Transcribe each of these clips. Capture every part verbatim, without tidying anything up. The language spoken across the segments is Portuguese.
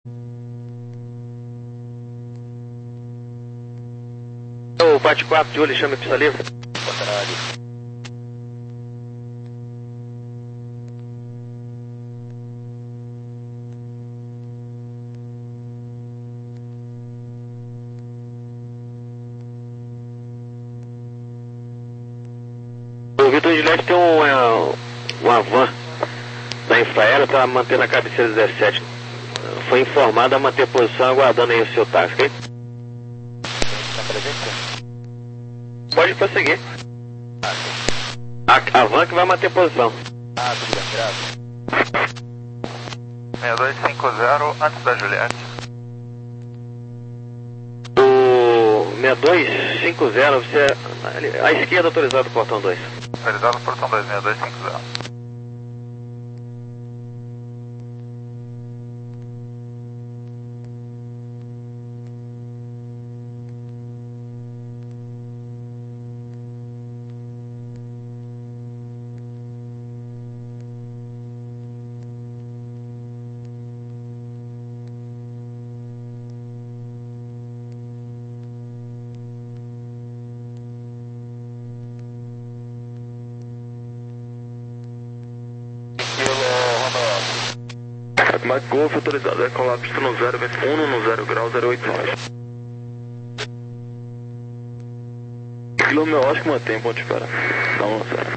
O bate quatro de olho, chama pista livre. Contrário. O Vitor Gillette tem um, é, uma van da Infraero para manter na cabeceira dezessete. Foi informado a manter posição aguardando aí o seu táxi, ok? Na presença? Pode prosseguir. A, a van que vai manter posição. Ah, tudo bem, graças. seis dois cinco zero, antes da Juliette. O seis dois cinco zero, você, à esquerda autorizado o portão dois. Autorizado portão dois, seis dois cinco zero. Mike Golf autorizado a decolar pista no zero, vento um no zero grau, zero oito nove. Quilômetro eu acho que mantém, ponto de espera. Dá um zero.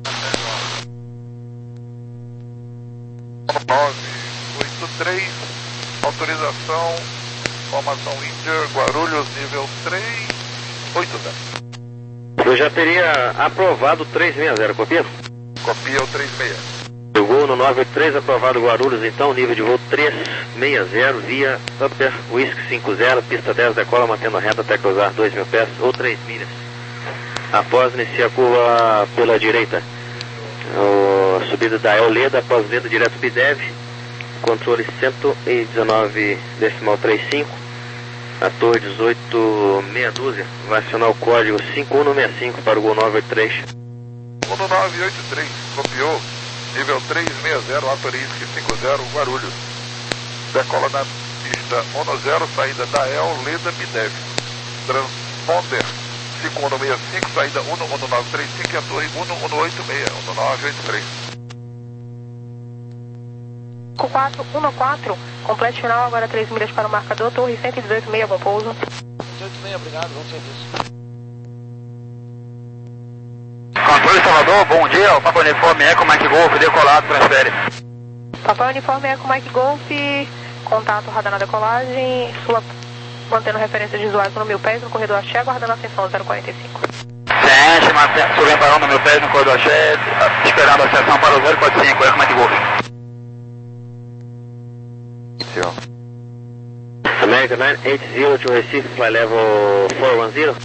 nove oito três, autorização, formação Índia, Guarulhos, nível três oito zero. Eu já teria aprovado o três seis zero, copia? Copia o três seis. O voo no nove oito três, aprovado Guarulhos, então, nível de voo três seis zero, via Upper Whisky cinco zero, pista dez, decola, mantendo reta até cruzar dois mil pés ou três milhas. Após iniciar a curva pela direita, o, a subida da Eoleda, após venda direto Bidev, controle cento e dezenove decimal trinta e cinco, a torre dezoito meia dúzia, vai acionar o código cinco um seis cinco para o Gol nove oito três. um nove oito três, copiou. Nível três seis zero, Aperisque cinco zero, Guarulhos. Decola na pista um zero, saída da El, Leda, Bidev. Transponder cinco um seis cinco, saída um um nove três cinco e a torre um um oito seis, um nove oito três. quatro um quatro, complete final, agora três milhas para o marcador, torre cento e dezoito meia, bom pouso. cento e dezoito meia, obrigado, vamos ser isso. Controle Salvador, bom dia, o Papa Uniforme Eco, Mike Golf, decolado, transfere. Papai Uniforme Eco Mike Golf, contato radar na decolagem, sua mantendo referência de usuários no mil pés, no corredor Axé, aguardando a ascensão zero quarenta e cinco. Ciente, subindo para no mil pés, no corredor Axé, esperando a ascensão para o zero quarenta e cinco, Eco Mike Golf. Senhor. American nine eight zero to Recife, fly level four one zero.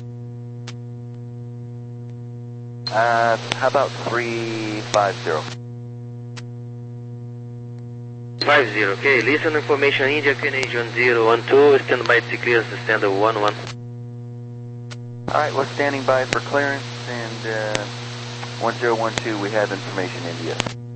Uh, how about three five zero? five zero, okay. Listen information, India, Canadian zero one two, stand by to clear the standard one one. Alright, we're standing by for clearance, and uh, one zero one two, we have information, India.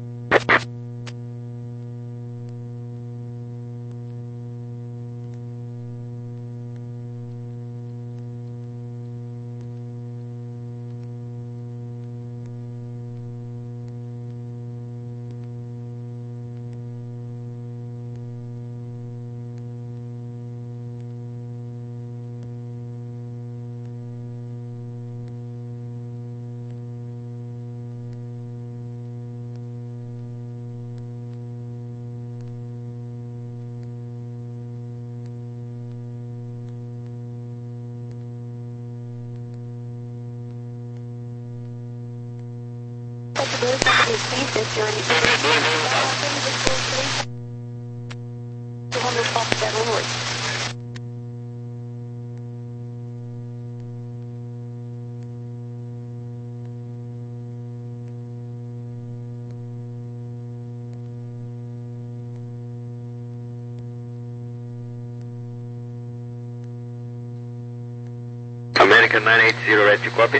American nine eight zero, ready to copy.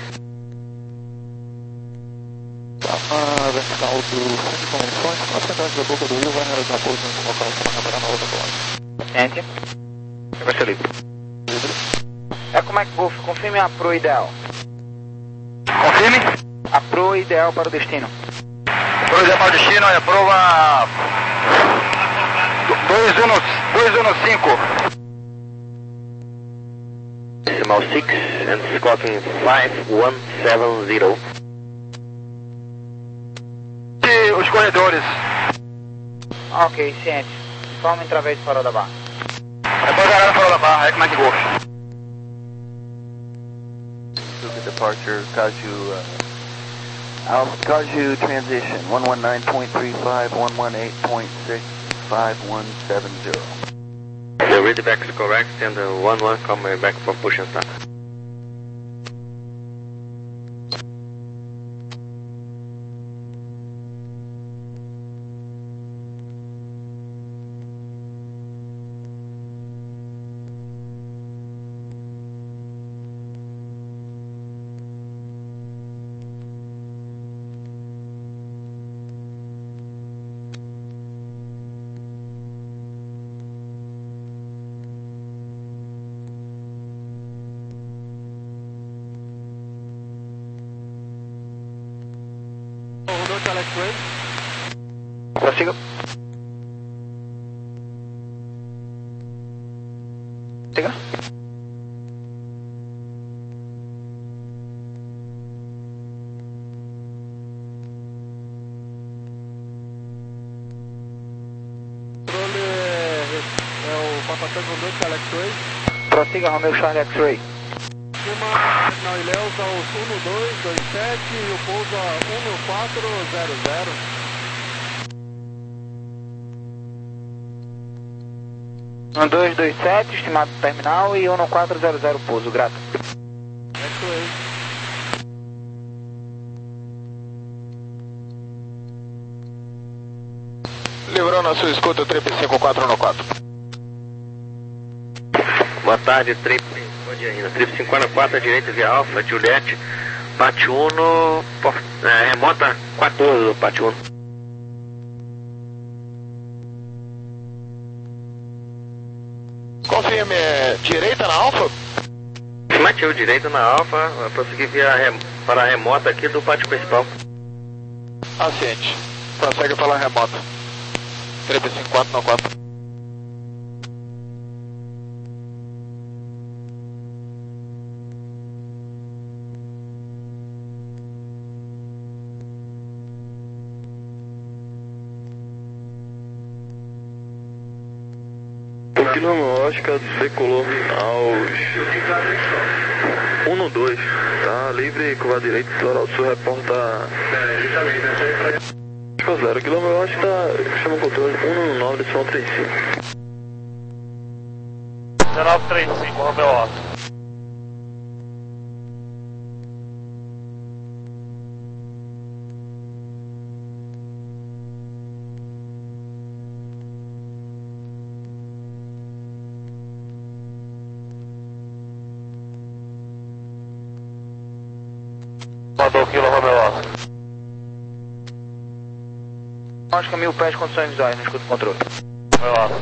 Ah, vertical do centro de comunicações, na frente da boca do rio, vai realizar pouso no local para navegar na outra colagem. Ciente. Sequência livre. Eco Mike Golf, confirme a Pro ideal. Confirme. A Pro ideal para o destino. Pro ideal para o destino é prova dois um cinco. Decimal six and Scotland five one seven zero. E os corredores. Ok, ciente. Informe através de Farol da Barra. É para galera Farol da Barra, Eco Mike Golf. Departure, Kaju, uh, Al- Kaju transition, one one nine point three five, one one eight point six, five one seven zero. The readback is correct and the one one coming back for push and start. Prossiga. Siga. É o Papa Tango Romeo Charlie X-Ray. Prossiga, Romeo Charlie X-Ray. Uma Signal Ilhéus aos um dois dois sete e o pouso a um quatro zero zero. um dois dois sete, estimado terminal, e um quatro zero zero pouso, grato. X-Ray. Livrando a sua escuta, trip cinco quatro um quatro. Boa tarde, trip. Bom dia ainda. Trip cinco quatro à direita via Alfa, Juliette, Patiuno, por, é, remota quatorze do Patiuno. Confirme, é, direita na Alfa? Matiu direita na Alfa, prosseguir via rem, para a remota aqui do pátio principal. Asciente. Prossegue pela remota. Trip cinco quatro um quatro. Quilômetro Oscar decolou aos um dois, tá? Livre, curva direita, Litoral Sul, reporta zero, quilômetro Oscar, chama o controle um nove, decisão trinta e cinco. dezenove trinta e cinco, Romeo Oscar. Mandou quilo, Romeo Oscar. Oscar, mil pés, condições visuais, não escuta o controle. Romeo Oscar.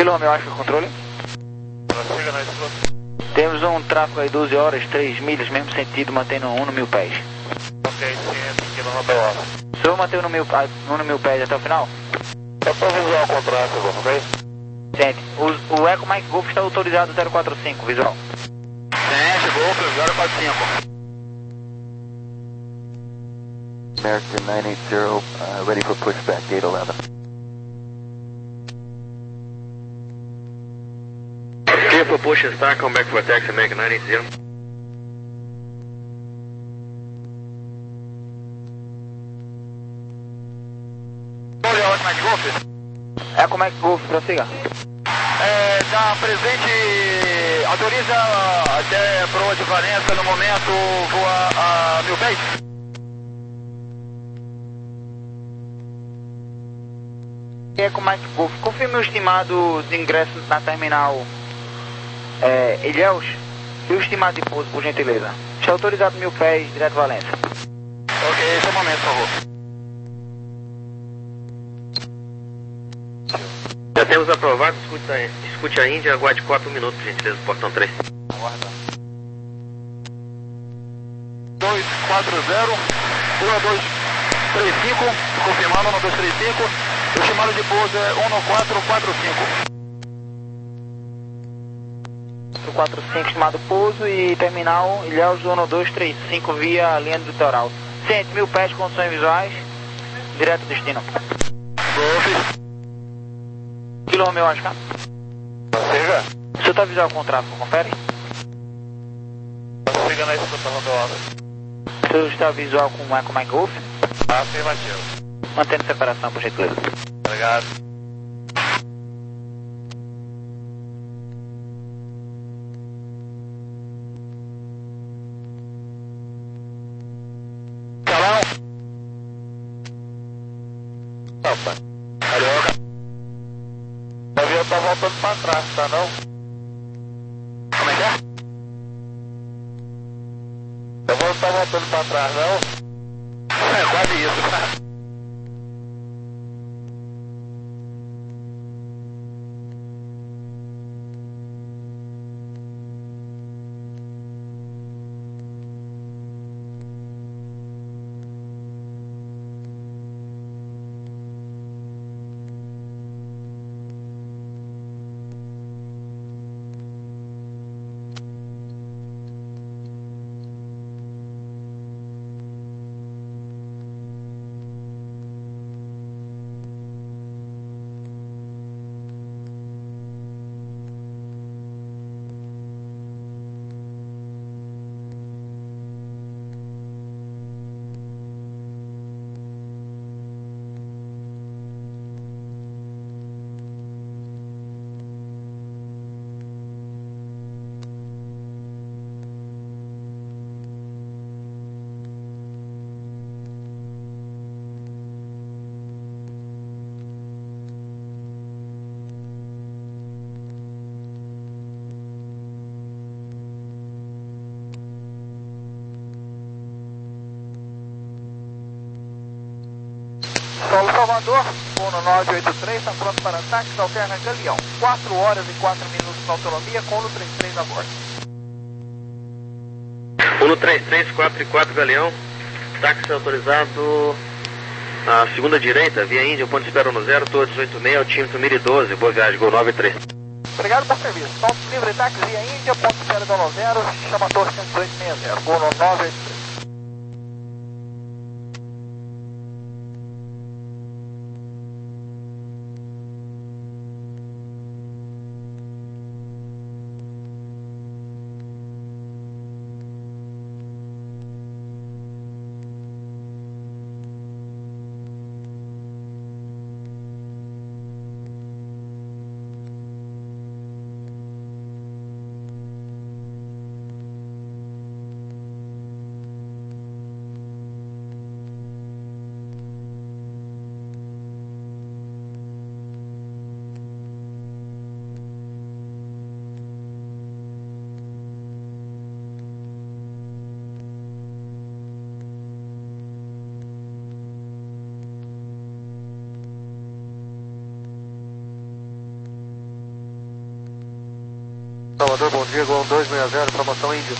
Kilo Romeo Oscar, controle. Prossiga na explosão. Temos um tráfego aí doze horas, três milhas, mesmo sentido, mantendo um no mil pés. Ok, ciente, Kilo Romeo Oscar. O senhor mantém um no mil, um no mil pés até o final? É só visual o contrato, ok? Gente, o, o Eco Mike Golf está autorizado zero quatro cinco, visual. Gente, Golf zero quatro cinco. American nine eight zero, uh, ready for pushback, gate eleven. Clear for push and start, come back for taxi, American nine eight zero. Olha, Eco Mike Golf. Eco Mike Golf, prossiga. É, tá presente, autoriza até proa de Valença no momento, voa a mil pés. Eco Mike Golf, confirme o estimado de ingresso na terminal é, Ilhéus e o estimado de pouso, por gentileza. Está autorizado mil pés, direto Valença. Ok, só um momento, por favor. Já temos aprovado, escute a, escute a Índia, aguarde quatro minutos, gentileza, portão três. Aguarda. dois quatro zero, um dois três cinco, confirmando um dois três cinco, o estimado de pouso é um quatro quatro cinco. quatro cinco estimado pouso e terminal Ilhéus um dois três cinco via linha do litoral. Ciente, mil pés, condições visuais, direto destino. Golf. Kilo Romeo Oscar. Prossiga. O senhor está visual com o tráfego, confere? Prossiga na explosão Romeo Oscar. O senhor está visual com o Eco Mike Golf? Afirmativo. Mantendo separação, por gentileza. Obrigado. Salão. Opa. Carioca. O avião tá voltando pra trás, tá não? Como é que é? O avião tá voltando pra trás, não? É quase isso. Solo Salvador, um nove oito três, está pronto para táxi, alterna Galeão. quatro horas e quatro minutos na autonomia, com o trinta e três a bordo. um três três, quatro e quatro, Galeão. Táxi autorizado à segunda direita, via Índia, ponto de espera no zero, Torre dezoito seis, altímetro mil e doze, boa viagem, Gol nove três. Obrigado por serviço. Salto livre táxi via Índia, ponto de espera do zero, chama Torre cento e dois sessenta, Gol nove oito três. Salvador, bom dia, Gol dois seis zero, informação Índia.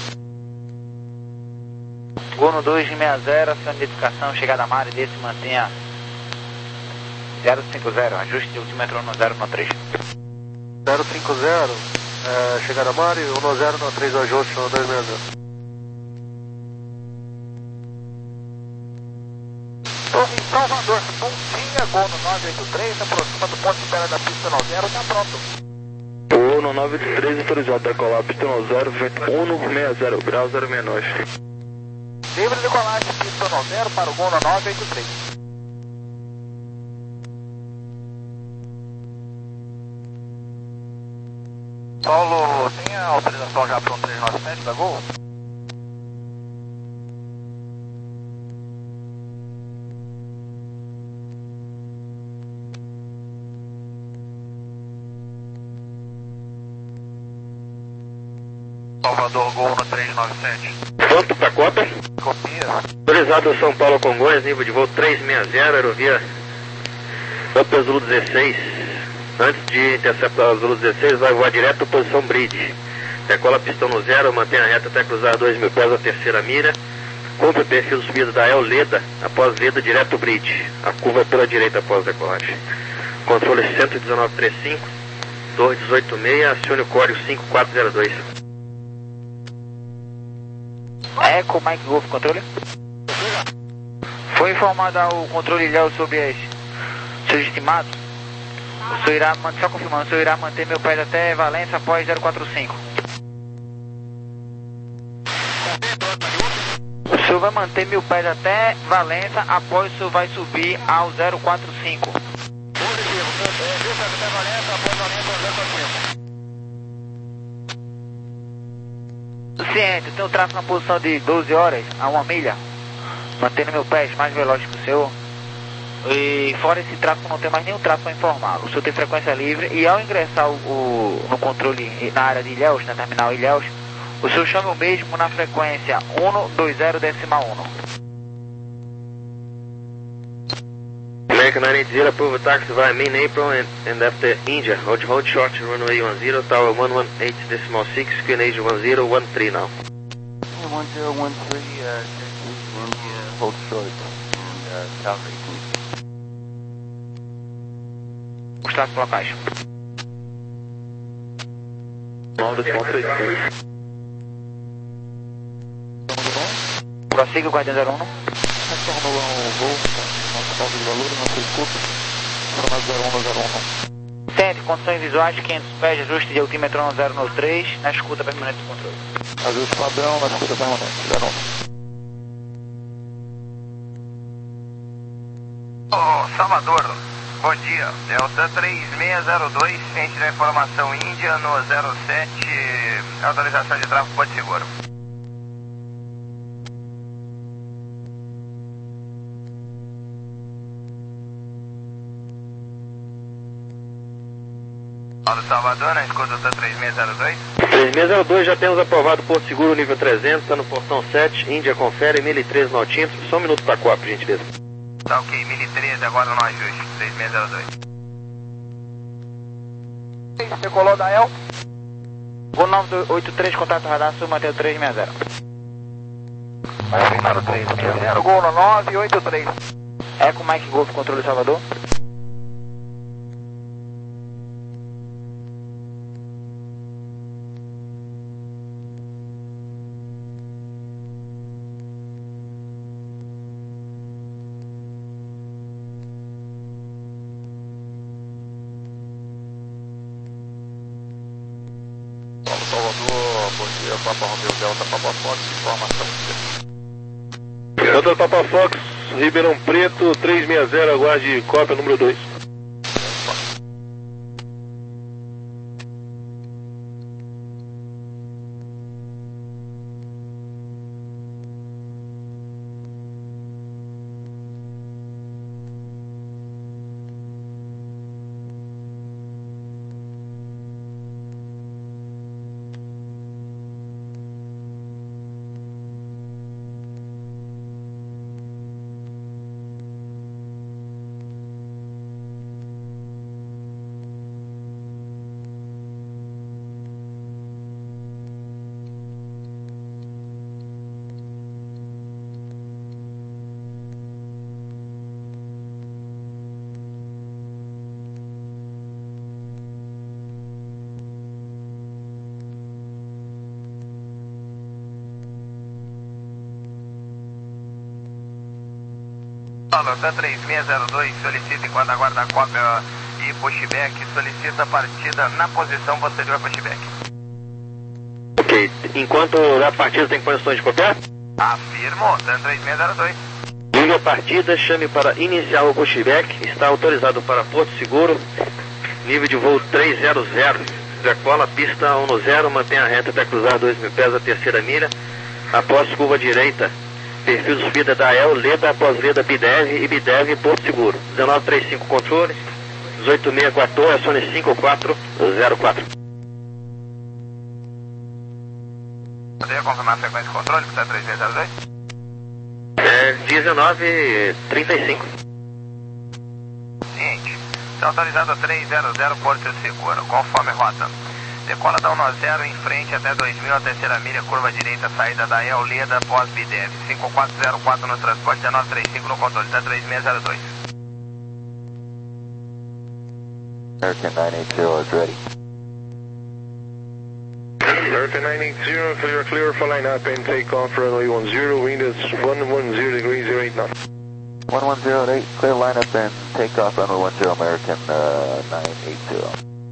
Gol no dois seis zero, ação de identificação, chegada a Mari, desse mantenha zero cinco zero, ajuste de ultímetro no zero no três. zero cinco zero, é, chegada a Mari, um zero no três, ajuste no dois seis zero. Torre Salvador, bom dia, Gol no nove oito três, aproxima do ponto de espera da pista no zero, tá pronto. Gol no nove oito três, autorizado decolar, pista no zero, vento um seis zero, grau zero menor. Livre de colagem, pista no zero para o Gol no nove oito três. Paulo, tem a autorização já para um três nove sete da Gol? Salvador, Gol no três nove sete. Pronto para cópia. Copia. Autorizado São Paulo Congonhas, nível de voo três seis zero, aerovia Upper Zulu dezesseis. Antes de interceptar o Zulu dezesseis, vai voar direto à posição bridge. Decola pistão no zero, mantém a reta até cruzar dois mil pés a terceira mira. Cumpre o perfil de subida da El Leda, após Leda direto bridge. A curva é pela direita após decolagem. Controle cento e dezenove trinta e cinco, Torre dezoito seis, acione o código cinco quatro zero dois. Eco, Mike Golf, controle. Foi informado ao controle Léo sobre as seus estimados. O senhor irá, só confirmando, o senhor irá manter meu pé até Valença após zero quatro cinco. O senhor vai manter mil pés até Valença, após o senhor vai subir ao zero quatro cinco. Positivo, mil pés até Valença, após Valença ao zero quatro cinco. Ciente, tem um tráfego na posição de doze horas a uma milha, mantendo meu pé mais veloz que o seu. E fora esse tráfego não tem mais nenhum tráfego a informar. O senhor tem frequência livre e ao ingressar o, o, no controle na área de Ilhéus, na terminal Ilhéus, o senhor chama o mesmo na frequência um dois zero decimal um. American nine eight zero, approve taxi via main apron and, and after India. Hold, hold short, runway one zero, tower one one eight decimal six, Queen Asia one zero one three now. one zero one three, uh, India, hold short, and uh, tower eighteen. Os traços locais. nove ponto três cinco. Prossiga o Guardião zero um. Retornou o voo, nosso ponto de valor, nosso escuta, informado zero um zero um. Centro, condições visuais, quinhentos pés, ajuste de altímetro no zero no três, na escuta permanente do controle. Ajuste padrão, na escuta permanente, zero um. Ô, Salvador, bom dia. Delta três seis zero dois, ciente da informação Índia no zero sete, autorização de tráfego Porto Seguro. Paulo Salvador, na escuta do três seis zero dois. três seis zero dois, já temos aprovado Porto Seguro nível trezentos, está no portão sete, Índia confere, mil e treze no altímetro, só um minuto para a cópia, gentileza. Tá ok, mil e treze agora no ajuste, três seis zero dois. Decolou da El. Voo nove oito três, contato radar, sul, mantém o três seis zero. Vai final três seis zero, Gol no nove oito três. Eco, Mike Golf, controle Salvador. Salvador, bom dia, Papa Romeu Delta, Papa Fox, informação. Delta Papa Fox, Ribeirão Preto, três seis zero, aguarde cópia número dois. Paulo, T três seis zero dois, solicita enquanto aguarda a cópia e pushback, solicita a partida na posição posterior a pushback. Ok, enquanto a partida tem condições de copiar? Afirmo, T três seis zero dois. Ligue a partida, chame para iniciar o pushback, está autorizado para Porto Seguro, nível de voo trezentos, decola pista um zero, mantenha a reta até cruzar dois mil pés a terceira milha, após curva direita, perfil de subida da E L, Leda após Leda Bidev e Bidev Porto Seguro, dezenove trinta e cinco controle, dezoito seis quatorze, acione cinco quatro zero quatro. Poderia confirmar a frequência de controle para T três seis zero dois? É dezenove trinta e cinco. Seguinte, está autorizado a trezentos Porto Seguro, conforme rota. Decola da um zero em frente até dois mil, a terceira milha, curva direita, saída da E L, Leda após Bidev. cinco quatro zero quatro no transporte, dezenove trinta e cinco no controle, T três seis zero dois. American nine eight zero is ready. American nine eight zero, clear, clear for line up and take off, runway one zero, wind is one one zero degrees, zero eight knots. one one zero eight, clear lineup and take off, runway one zero, American uh, nine eight zero.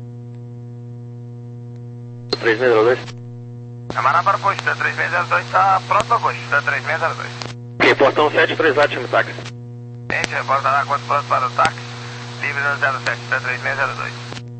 três seis zero dois. Camarada para push, T três seis zero dois está pronto para push, T três seis zero dois. Ok, portão sete, três lá, time táxi. Gente, reportará quanto pronto para o táxi, livre no zero sete, T três seis zero dois.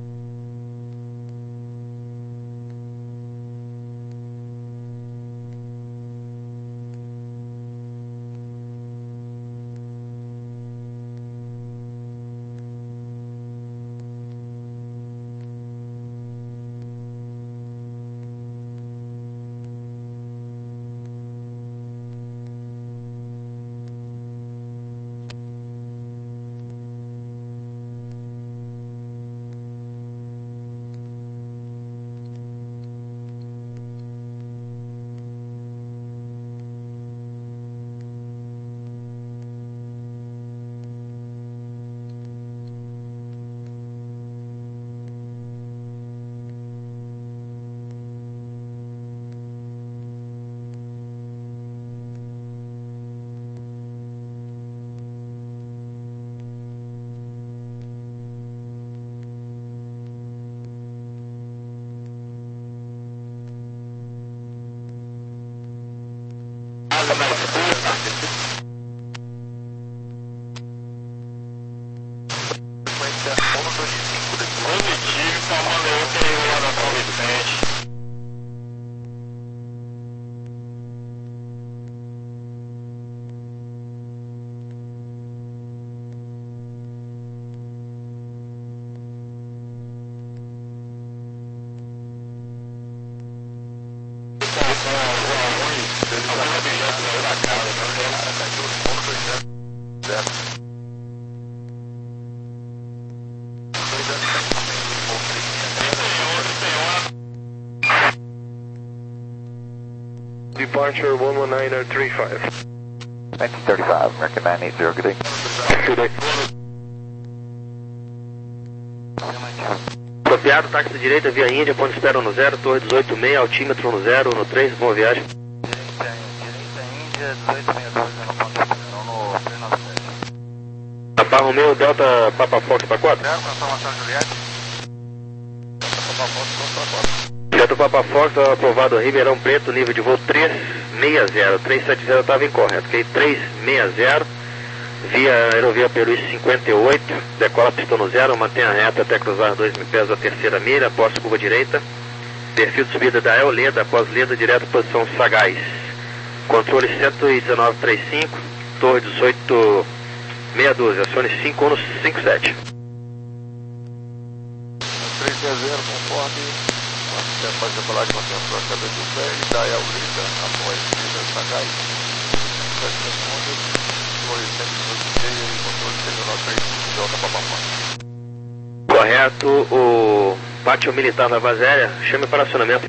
Departure one one nine three five. nineteen thirty-five, American nine eight zero, good day. Good day. Copiado, táxi direita, via Índia, ponto espera no zero, torre dezoito seis, altímetro no zero, no três, boa viagem. Direita, direita Índia, dezoito sessenta e dois, no ponto espera no três nove sete. Papa Romeo, Delta, Papa Fox para quatro. Zero, transformação Juliette. Delta Papa Fox, para quatro. Delta Papa Fox, aprovado Ribeirão Preto, nível de voo três seis zero, três sete zero estava incorreto, ok? três seis zero, via aerovia Peruíche cinquenta e oito, decola pista no zero, mantenha reta até cruzar dois mil pés da terceira milha, após curva direita, perfil de subida da E L, Leda, após Leda, direto posição Sagaz, controle cento e dezenove trinta e cinco, torre dezoito seis um dois, acione cinco um cinco sete. três seis zero, conforme. Após decolar de manutenção a cabeça do pé e da E L Leda, após Leda Sagaz, sete segundos, torre cento e dezoito seis e controle dezenove trinta e cinco, Delta Papa Fox. Correto, o pátio militar da base aérea, chame para acionamento.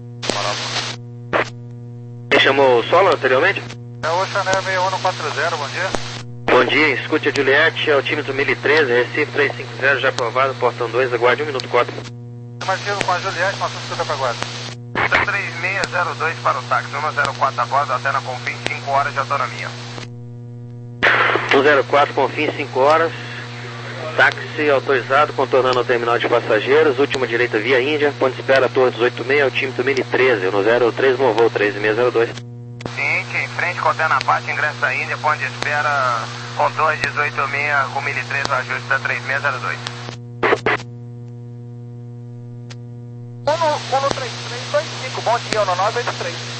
Quem chamou o solo anteriormente? É o Ocean Air seis um quatro zero, bom dia. Bom dia, escute a Juliette, altímetro mil e treze, Recife trezentos e cinquenta, já aprovado, portão dois, aguarde um minuto quatro. Estimativo com a Juliette, Matheus Escuta para guarda. T três seis zero dois para o táxi, um zero quatro a bordo, até na Confim, cinco horas de autonomia. um zero quatro, Confins, cinco horas. Táxi autorizado, contornando o terminal de passageiros, última direita via Índia, ponto de espera, Torre dos oito meia, altímetro mil e treze, no zero três, voo três seis zero dois. Ciente, em frente, contendo a parte, ingresso da Índia, ponto de espera, com Torre dezoito meia, com mil e treze, o ajuste da três seis zero dois. um no três três dois cinco, bom dia, no nove oito três.